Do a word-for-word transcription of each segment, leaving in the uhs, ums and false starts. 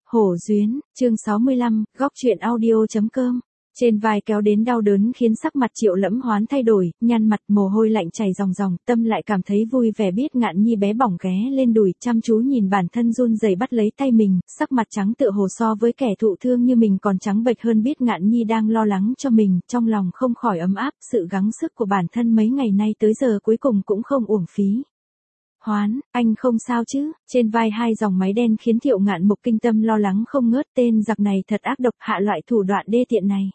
Hổ duyên, chương sáu mươi lăm, góc truyện audio.com. Trên vai kéo đến đau đớn khiến sắc mặt Triệu Lẫm Hoán thay đổi, nhăn mặt, mồ hôi lạnh chảy ròng ròng, tâm lại cảm thấy vui vẻ biết Ngạn Nhi bé bỏng ghé lên đùi, chăm chú nhìn bản thân run rẩy bắt lấy tay mình, sắc mặt trắng tựa hồ so với kẻ thụ thương như mình còn trắng bệch hơn biết Ngạn Nhi đang lo lắng cho mình, trong lòng không khỏi ấm áp, sự gắng sức của bản thân mấy ngày nay tới giờ cuối cùng cũng không uổng phí. Hoán, anh không sao chứ? Trên vai hai dòng máy đen khiến Thiệu Ngạn Mục kinh tâm lo lắng không ngớt, tên giặc này thật ác độc, hạ loại thủ đoạn đê tiện này.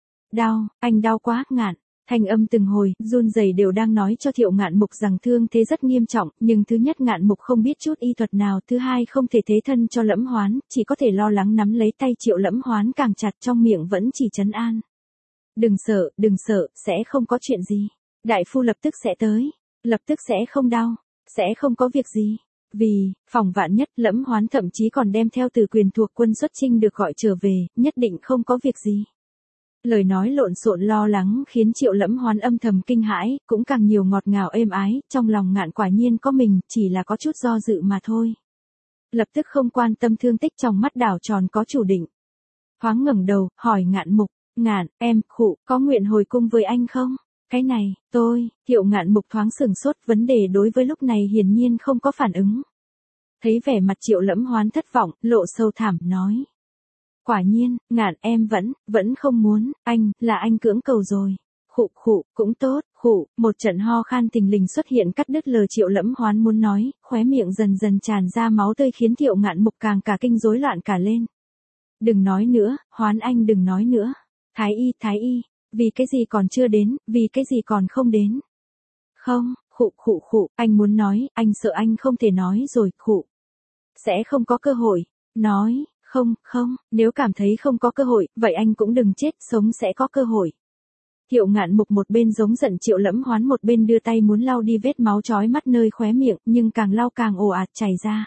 Đau, anh đau quá, Ngạn. Thanh âm từng hồi, run rẩy đều đang nói cho Thiệu Ngạn Mục rằng thương thế rất nghiêm trọng, nhưng thứ nhất Ngạn Mục không biết chút y thuật nào, thứ hai không thể thế thân cho Lẫm Hoán, chỉ có thể lo lắng nắm lấy tay Triệu Lẫm Hoán càng chặt, trong miệng vẫn chỉ trấn an. Đừng sợ, đừng sợ, sẽ không có chuyện gì. Đại phu lập tức sẽ tới, lập tức sẽ không đau. Sẽ không có việc gì. Vì, phòng vạn nhất, Lẫm Hoán thậm chí còn đem theo Từ Quyền thuộc quân xuất chinh được gọi trở về, nhất định không có việc gì. Lời nói lộn xộn lo lắng khiến Triệu Lẫm Hoán âm thầm kinh hãi, cũng càng nhiều ngọt ngào êm ái, trong lòng Ngạn quả nhiên có mình, chỉ là có chút do dự mà thôi. Lập tức không quan tâm thương tích, trong mắt đảo tròn có chủ định. Thoáng ngẩng đầu, hỏi Ngạn Mục, Ngạn, em, khụ, có nguyện hồi cung với anh không? Cái này, tôi, Thiệu Ngạn Mục thoáng sửng sốt, vấn đề đối với lúc này hiển nhiên không có phản ứng. Thấy vẻ mặt Triệu Lẫm Hoán thất vọng, lộ sâu thẳm, nói. Quả nhiên, Ngạn em vẫn, vẫn không muốn, anh, là anh cưỡng cầu rồi. Khụ khụ, cũng tốt, khụ, một trận ho khan thình lình xuất hiện cắt đứt lời Triệu Lẫm Hoán muốn nói, khóe miệng dần dần tràn ra máu tươi khiến Thiệu Ngạn Mục càng cả kinh rối loạn cả lên. Đừng nói nữa, Hoán anh đừng nói nữa. Thái y, thái y. Vì cái gì còn chưa đến, vì cái gì còn không đến. Không, khụ khụ khụ, anh muốn nói, anh sợ anh không thể nói rồi, khụ. Sẽ không có cơ hội. Nói, không, không, nếu cảm thấy không có cơ hội, vậy anh cũng đừng chết, sống sẽ có cơ hội. Thiệu Ngạn Mục một bên giống giận Triệu Lẫm Hoán, một bên đưa tay muốn lau đi vết máu chói mắt nơi khóe miệng, nhưng càng lau càng ồ ạt chảy ra.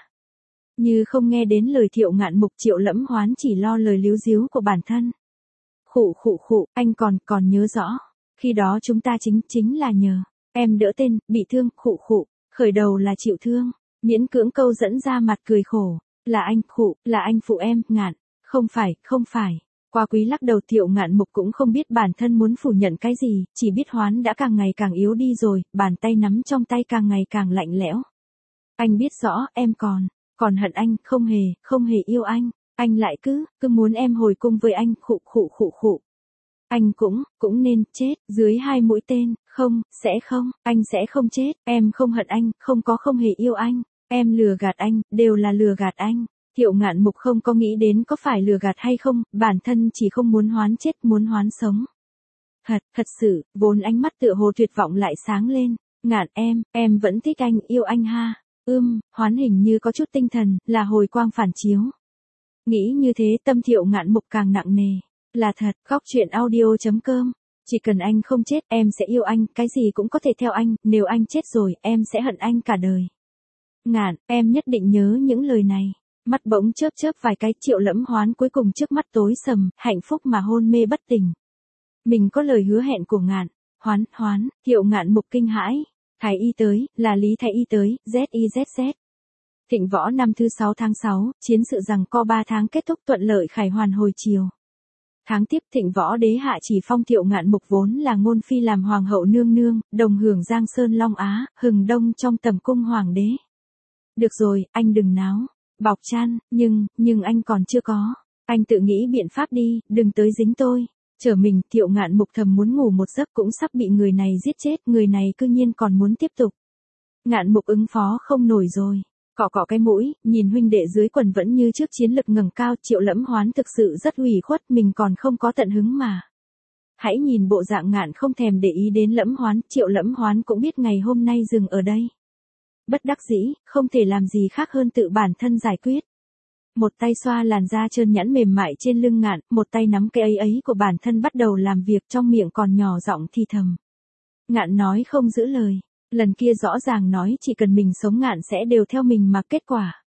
Như không nghe đến lời Thiệu Ngạn Mục, Triệu Lẫm Hoán chỉ lo lời líu díu của bản thân. Khụ khụ khụ, anh còn, còn nhớ rõ. Khi đó chúng ta chính, chính là nhờ. Em đỡ tên, bị thương, khụ khụ. Khởi đầu là chịu thương. Miễn cưỡng câu dẫn ra mặt cười khổ. Là anh, khụ, là anh phụ em, Ngạn. Không phải, không phải. Qua Quý lắc đầu. Thiệu Ngạn Mục cũng không biết bản thân muốn phủ nhận cái gì, chỉ biết Hoán đã càng ngày càng yếu đi rồi, bàn tay nắm trong tay càng ngày càng lạnh lẽo. Anh biết rõ, em còn, còn hận anh, không hề, không hề yêu anh. Anh lại cứ, cứ muốn em hồi cung với anh, khụ khụ khụ khụ. Anh cũng, cũng nên chết, dưới hai mũi tên, không, sẽ không, anh sẽ không chết, em không hận anh, không có không hề yêu anh, em lừa gạt anh, đều là lừa gạt anh. Thiệu Ngạn Mục không có nghĩ đến có phải lừa gạt hay không, bản thân chỉ không muốn Hoán chết, muốn Hoán sống. Thật, thật sự, vốn ánh mắt tựa hồ tuyệt vọng lại sáng lên. Ngạn em, em vẫn thích anh, yêu anh ha. Ưm, Hoán hình như có chút tinh thần, là hồi quang phản chiếu. Nghĩ như thế tâm Thiệu Ngạn Mục càng nặng nề. Là thật, góc truyện audio.com. Chỉ cần anh không chết, em sẽ yêu anh, cái gì cũng có thể theo anh, nếu anh chết rồi, em sẽ hận anh cả đời. Ngạn, em nhất định nhớ những lời này. Mắt bỗng chớp chớp vài cái, Triệu Lẫm Hoán cuối cùng trước mắt tối sầm, hạnh phúc mà hôn mê bất tỉnh. Mình có lời hứa hẹn của Ngạn. Hoán, Hoán, Thiệu Ngạn Mục kinh hãi. Thái y tới, là Lý Thái y tới, Z I Z Z. Thịnh Võ năm thứ sáu tháng sáu, chiến sự giằng co ba tháng kết thúc thuận lợi khải hoàn hồi chiều. Tháng tiếp Thịnh Võ đế hạ chỉ phong Thiệu Ngạn Mục vốn là ngôn phi làm hoàng hậu nương nương, đồng hưởng Giang Sơn Long Á, hừng đông trong tầm cung hoàng đế. Được rồi, anh đừng náo, bọc chăn, nhưng, nhưng anh còn chưa có. Anh tự nghĩ biện pháp đi, đừng tới dính tôi. Trở mình, Thiệu Ngạn Mục thầm muốn ngủ một giấc cũng sắp bị người này giết chết, người này cư nhiên còn muốn tiếp tục. Ngạn Mục ứng phó không nổi rồi. Cọ cọ cái mũi, nhìn huynh đệ dưới quần vẫn như trước chiến lực ngẩng cao, Triệu Lẫm Hoán thực sự rất ủy khuất, mình còn không có tận hứng mà. Hãy nhìn bộ dạng Ngạn không thèm để ý đến Lẫm Hoán, Triệu Lẫm Hoán cũng biết ngày hôm nay dừng ở đây. Bất đắc dĩ, không thể làm gì khác hơn tự bản thân giải quyết. Một tay xoa làn da trơn nhẵn mềm mại trên lưng Ngạn, một tay nắm cái ấy ấy của bản thân bắt đầu làm việc, trong miệng còn nhỏ giọng thì thầm. Ngạn nói không giữ lời. Lần kia rõ ràng nói chỉ cần mình sống Ngạn sẽ đều theo mình mà kết quả.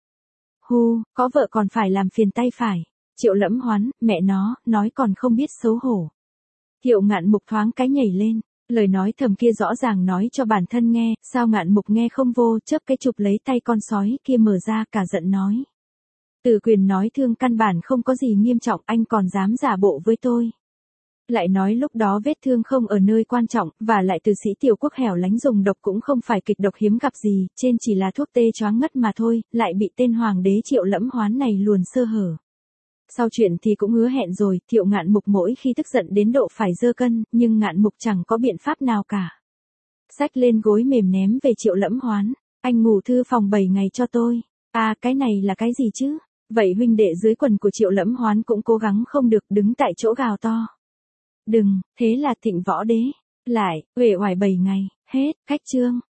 Hu, có vợ còn phải làm phiền tay phải. Triệu Lẫm Hoán, mẹ nó, nói còn không biết xấu hổ. Thiệu Ngạn Mục thoáng cái nhảy lên. Lời nói thầm kia rõ ràng nói cho bản thân nghe, sao Ngạn Mục nghe không vô, chớp cái chụp lấy tay con sói kia mở ra, cả giận nói. Từ Quyền nói thương căn bản không có gì nghiêm trọng, anh còn dám giả bộ với tôi. Lại nói lúc đó vết thương không ở nơi quan trọng, và lại từ sĩ tiểu quốc hẻo lánh dùng độc cũng không phải kịch độc hiếm gặp gì, trên chỉ là thuốc tê choáng ngất mà thôi, lại bị tên hoàng đế Triệu Lẫm Hoán này luồn sơ hở. Sau chuyện thì cũng hứa hẹn rồi, Thiệu Ngạn Mục mỗi khi tức giận đến độ phải giơ cân, nhưng Ngạn Mục chẳng có biện pháp nào cả. Xách lên gối mềm ném về Triệu Lẫm Hoán, anh ngủ thư phòng bảy ngày cho tôi. À cái này là cái gì chứ? Vậy huynh đệ dưới quần của Triệu Lẫm Hoán cũng cố gắng không được, đứng tại chỗ gào to. Đừng, thế là Thịnh Võ Đế. Lại, uể oải bảy ngày, hết, khách chương.